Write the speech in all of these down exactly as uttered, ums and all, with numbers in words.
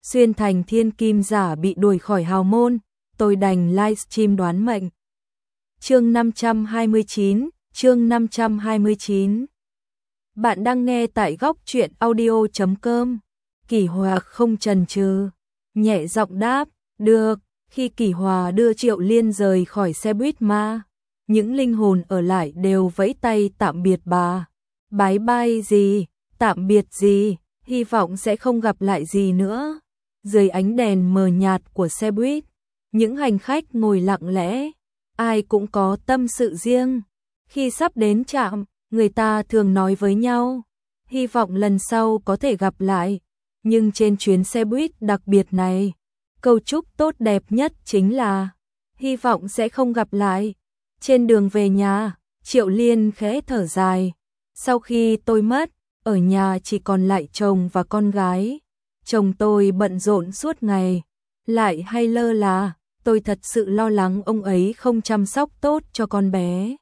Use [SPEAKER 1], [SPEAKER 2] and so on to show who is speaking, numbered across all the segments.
[SPEAKER 1] xuyên thành thiên kim giả bị đuổi khỏi hào môn, tôi đành livestream đoán mệnh. Chương năm trăm hai mươi chín, chương năm trăm hai mươi chín. Bạn đang nghe tại góc truyện audio chấm com. Kỷ Hòa không chần chừ, nhẹ giọng đáp, được. Khi Kỷ Hòa đưa Triệu Liên rời khỏi xe buýt ma, những linh hồn ở lại đều vẫy tay tạm biệt bà. Bái bai gì, tạm biệt gì, hy vọng sẽ không gặp lại gì nữa. Dưới ánh đèn mờ nhạt của xe buýt, những hành khách ngồi lặng lẽ, ai cũng có tâm sự riêng. Khi sắp đến trạm, người ta thường nói với nhau, hy vọng lần sau có thể gặp lại. Nhưng trên chuyến xe buýt đặc biệt này, câu chúc tốt đẹp nhất chính là hy vọng sẽ không gặp lại. Trên đường về nhà, Triệu Liên khẽ thở dài. Sau khi tôi mất, ở nhà chỉ còn lại chồng và con gái. Chồng tôi bận rộn suốt ngày, lại hay lơ là, tôi thật sự lo lắng ông ấy không chăm sóc tốt cho con bé.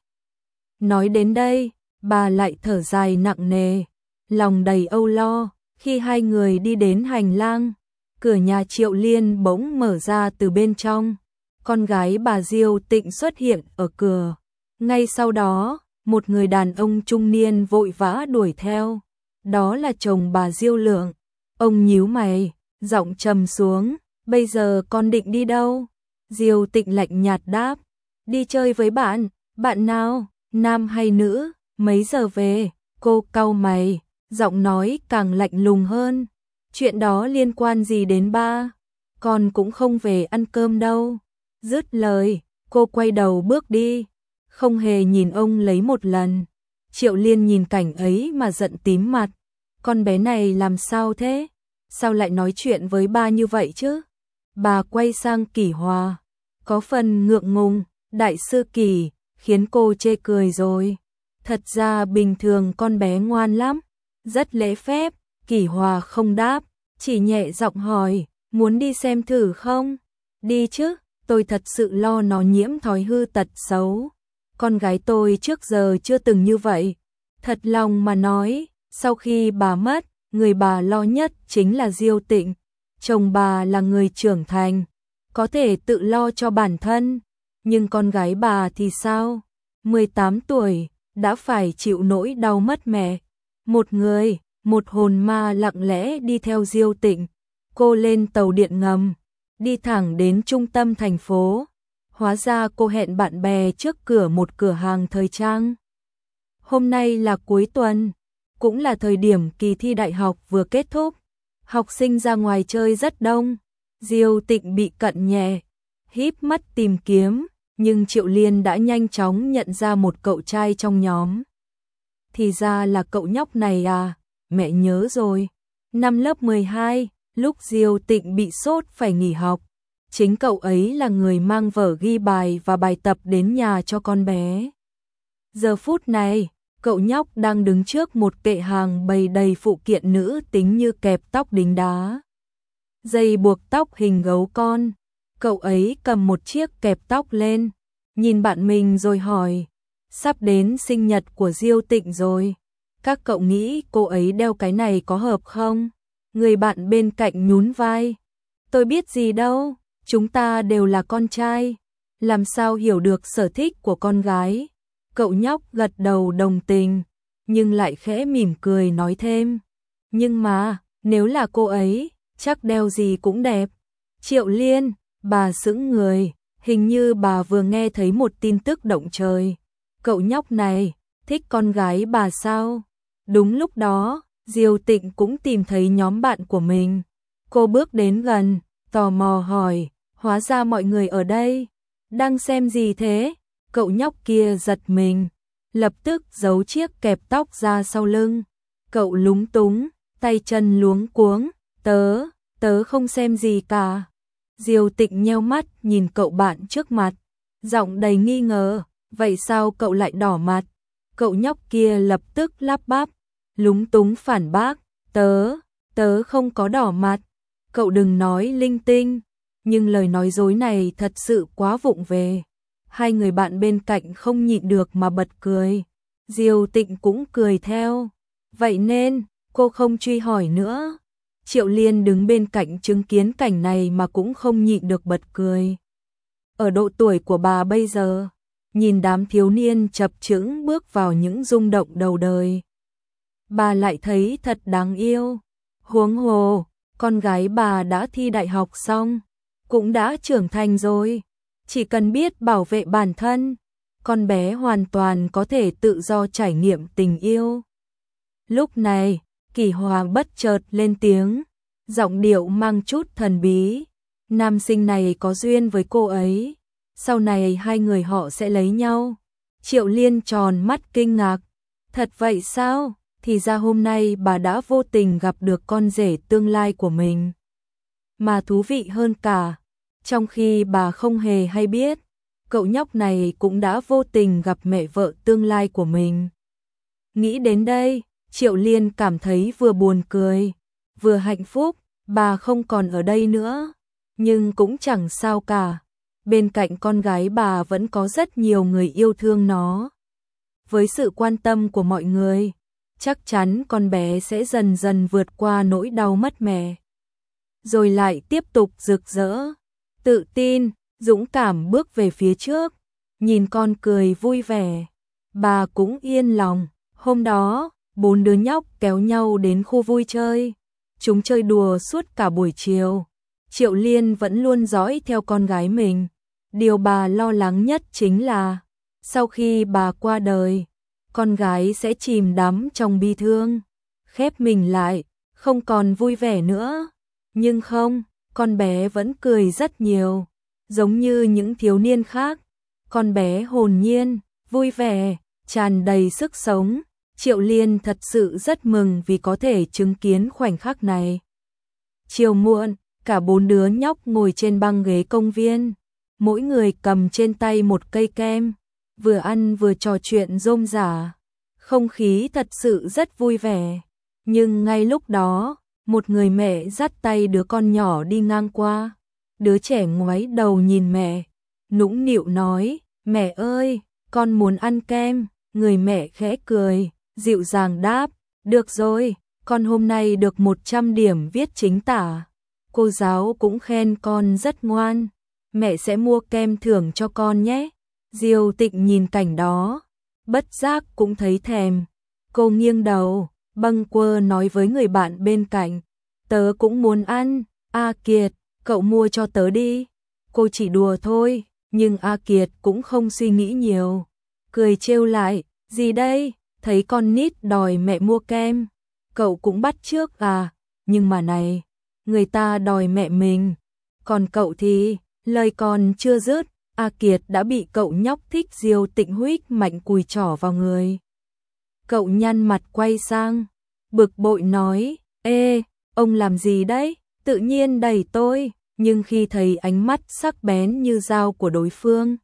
[SPEAKER 1] Nói đến đây, bà lại thở dài nặng nề, lòng đầy âu lo. Khi hai người đi đến hành lang, cửa nhà Triệu Liên bỗng mở ra từ bên trong. Con gái bà Diêu Tịnh xuất hiện ở cửa. Ngay sau đó, một người đàn ông trung niên vội vã đuổi theo. Đó là chồng bà Diêu Lượng. Ông nhíu mày, giọng trầm xuống, bây giờ con định đi đâu? Diêu Tịnh lạnh nhạt đáp, đi chơi với bạn. Bạn nào, nam hay nữ? Mấy giờ về? Cô cau mày, giọng nói càng lạnh lùng hơn. Chuyện đó liên quan gì đến ba? Con cũng không về ăn cơm đâu. Dứt lời, cô quay đầu bước đi, không hề nhìn ông lấy một lần. Triệu Liên nhìn cảnh ấy mà giận tím mặt. Con bé này làm sao thế? Sao lại nói chuyện với ba như vậy chứ? Bà quay sang Kỷ Hòa, có phần ngượng ngùng. Đại sư Kỷ, khiến cô chê cười rồi. Thật ra bình thường con bé ngoan lắm, rất lễ phép. Kỷ Hòa không đáp, chỉ nhẹ giọng hỏi, muốn đi xem thử không? Đi chứ, tôi thật sự lo nó nhiễm thói hư tật xấu. Con gái tôi trước giờ chưa từng như vậy. Thật lòng mà nói, sau khi bà mất, người bà lo nhất chính là Diêu Tịnh. Chồng bà là người trưởng thành, có thể tự lo cho bản thân. Nhưng con gái bà thì sao? mười tám tuổi, đã phải chịu nỗi đau mất mẹ. Một người, một hồn ma lặng lẽ đi theo Diêu Tịnh. Cô lên tàu điện ngầm, đi thẳng đến trung tâm thành phố. Hóa ra cô hẹn bạn bè trước cửa một cửa hàng thời trang. Hôm nay là cuối tuần, cũng là thời điểm kỳ thi đại học vừa kết thúc. Học sinh ra ngoài chơi rất đông. Diêu Tịnh bị cận nhẹ, híp mắt tìm kiếm, nhưng Triệu Liên đã nhanh chóng nhận ra một cậu trai trong nhóm. Thì ra là cậu nhóc này à, mẹ nhớ rồi. Năm lớp mười hai, lúc Diêu Tịnh bị sốt phải nghỉ học, chính cậu ấy là người mang vở ghi bài và bài tập đến nhà cho con bé. Giờ phút này, cậu nhóc đang đứng trước một kệ hàng bày đầy phụ kiện nữ tính như kẹp tóc đính đá, dây buộc tóc hình gấu con. Cậu ấy cầm một chiếc kẹp tóc lên, nhìn bạn mình rồi hỏi, sắp đến sinh nhật của Diêu Tịnh rồi, các cậu nghĩ cô ấy đeo cái này có hợp không? Người bạn bên cạnh nhún vai, tôi biết gì đâu, chúng ta đều là con trai, làm sao hiểu được sở thích của con gái. Cậu nhóc gật đầu đồng tình, nhưng lại khẽ mỉm cười nói thêm, nhưng mà, nếu là cô ấy, chắc đeo gì cũng đẹp. Triệu Liên, bà sững người, hình như bà vừa nghe thấy một tin tức động trời. Cậu nhóc này, thích con gái bà sao? Đúng lúc đó, Diêu Tịnh cũng tìm thấy nhóm bạn của mình. Cô bước đến gần, tò mò hỏi, hóa ra mọi người ở đây, đang xem gì thế? Cậu nhóc kia giật mình, lập tức giấu chiếc kẹp tóc ra sau lưng. Cậu lúng túng, tay chân luống cuống, tớ, tớ không xem gì cả. Diêu Tịnh nheo mắt nhìn cậu bạn trước mặt, giọng đầy nghi ngờ, vậy sao cậu lại đỏ mặt? Cậu nhóc kia lập tức lắp bắp, lúng túng phản bác, tớ, tớ không có đỏ mặt. Cậu đừng nói linh tinh, nhưng lời nói dối này thật sự quá vụng về. Hai người bạn bên cạnh không nhịn được mà bật cười. Diêu Tịnh cũng cười theo. Vậy nên, cô không truy hỏi nữa. Triệu Liên đứng bên cạnh chứng kiến cảnh này mà cũng không nhịn được bật cười. Ở độ tuổi của bà bây giờ, nhìn đám thiếu niên chập chững bước vào những rung động đầu đời, bà lại thấy thật đáng yêu. Huống hồ, con gái bà đã thi đại học xong, cũng đã trưởng thành rồi, chỉ cần biết bảo vệ bản thân, con bé hoàn toàn có thể tự do trải nghiệm tình yêu. Lúc này, Kỷ Hòa bất chợt lên tiếng, giọng điệu mang chút thần bí. Nam sinh này có duyên với cô ấy, sau này hai người họ sẽ lấy nhau. Triệu Liên tròn mắt kinh ngạc, thật vậy sao? Thì ra hôm nay bà đã vô tình gặp được con rể tương lai của mình. Mà thú vị hơn cả, trong khi bà không hề hay biết, cậu nhóc này cũng đã vô tình gặp mẹ vợ tương lai của mình. Nghĩ đến đây, Triệu Liên cảm thấy vừa buồn cười, vừa hạnh phúc. Bà không còn ở đây nữa, nhưng cũng chẳng sao cả. Bên cạnh con gái bà vẫn có rất nhiều người yêu thương nó. Với sự quan tâm của mọi người, chắc chắn con bé sẽ dần dần vượt qua nỗi đau mất mẹ. Rồi lại tiếp tục rực rỡ, tự tin, dũng cảm bước về phía trước. Nhìn con cười vui vẻ, bà cũng yên lòng. Hôm đó, bốn đứa nhóc kéo nhau đến khu vui chơi. Chúng chơi đùa suốt cả buổi chiều. Triệu Liên vẫn luôn dõi theo con gái mình. Điều bà lo lắng nhất chính là, sau khi bà qua đời, con gái sẽ chìm đắm trong bi thương, khép mình lại, không còn vui vẻ nữa. Nhưng không, con bé vẫn cười rất nhiều, giống như những thiếu niên khác. Con bé hồn nhiên, vui vẻ, tràn đầy sức sống. Triệu Liên thật sự rất mừng vì có thể chứng kiến khoảnh khắc này. Chiều muộn, cả bốn đứa nhóc ngồi trên băng ghế công viên, mỗi người cầm trên tay một cây kem, vừa ăn vừa trò chuyện rôm rả. Không khí thật sự rất vui vẻ. Nhưng ngay lúc đó, một người mẹ dắt tay đứa con nhỏ đi ngang qua. Đứa trẻ ngoái đầu nhìn mẹ, nũng nịu nói, mẹ ơi, con muốn ăn kem. Người mẹ khẽ cười, dịu dàng đáp, được rồi, con hôm nay được một trăm điểm viết chính tả. Cô giáo cũng khen con rất ngoan, mẹ sẽ mua kem thưởng cho con nhé. Diêu Tịnh nhìn cảnh đó, bất giác cũng thấy thèm. Cô nghiêng đầu, bâng quơ nói với người bạn bên cạnh, tớ cũng muốn ăn. A Kiệt, cậu mua cho tớ đi. Cô chỉ đùa thôi, nhưng A Kiệt cũng không suy nghĩ nhiều, cười trêu lại, gì đây, thấy con nít đòi mẹ mua kem, cậu cũng bắt chước à? Nhưng mà này, người ta đòi mẹ mình, còn cậu thì, lời còn chưa dứt, A Kiệt đã bị cậu nhóc thích Diêu Tịnh huých mạnh cùi trỏ vào người. Cậu nhăn mặt quay sang, bực bội nói, ê, ông làm gì đấy? Tự nhiên đẩy tôi. Nhưng khi thấy ánh mắt sắc bén như dao của đối phương,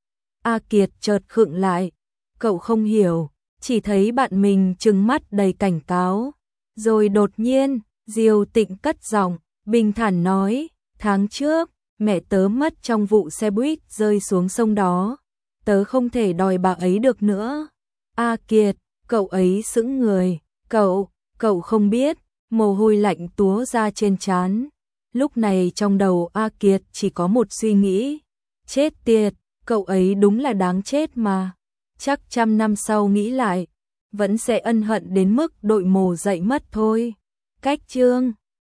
[SPEAKER 1] A Kiệt chợt khựng lại. Cậu không hiểu, chỉ thấy bạn mình trừng mắt đầy cảnh cáo. Rồi đột nhiên, Diêu Tịnh cất giọng, bình thản nói, tháng trước, mẹ tớ mất trong vụ xe buýt rơi xuống sông đó. Tớ không thể đòi bà ấy được nữa. A Kiệt, cậu ấy sững người, cậu, cậu không biết, mồ hôi lạnh túa ra trên trán. Lúc này trong đầu A Kiệt chỉ có một suy nghĩ, chết tiệt, cậu ấy đúng là đáng chết mà. Chắc trăm năm sau nghĩ lại, vẫn sẽ ân hận đến mức đội mồ dậy mất thôi. Cách chương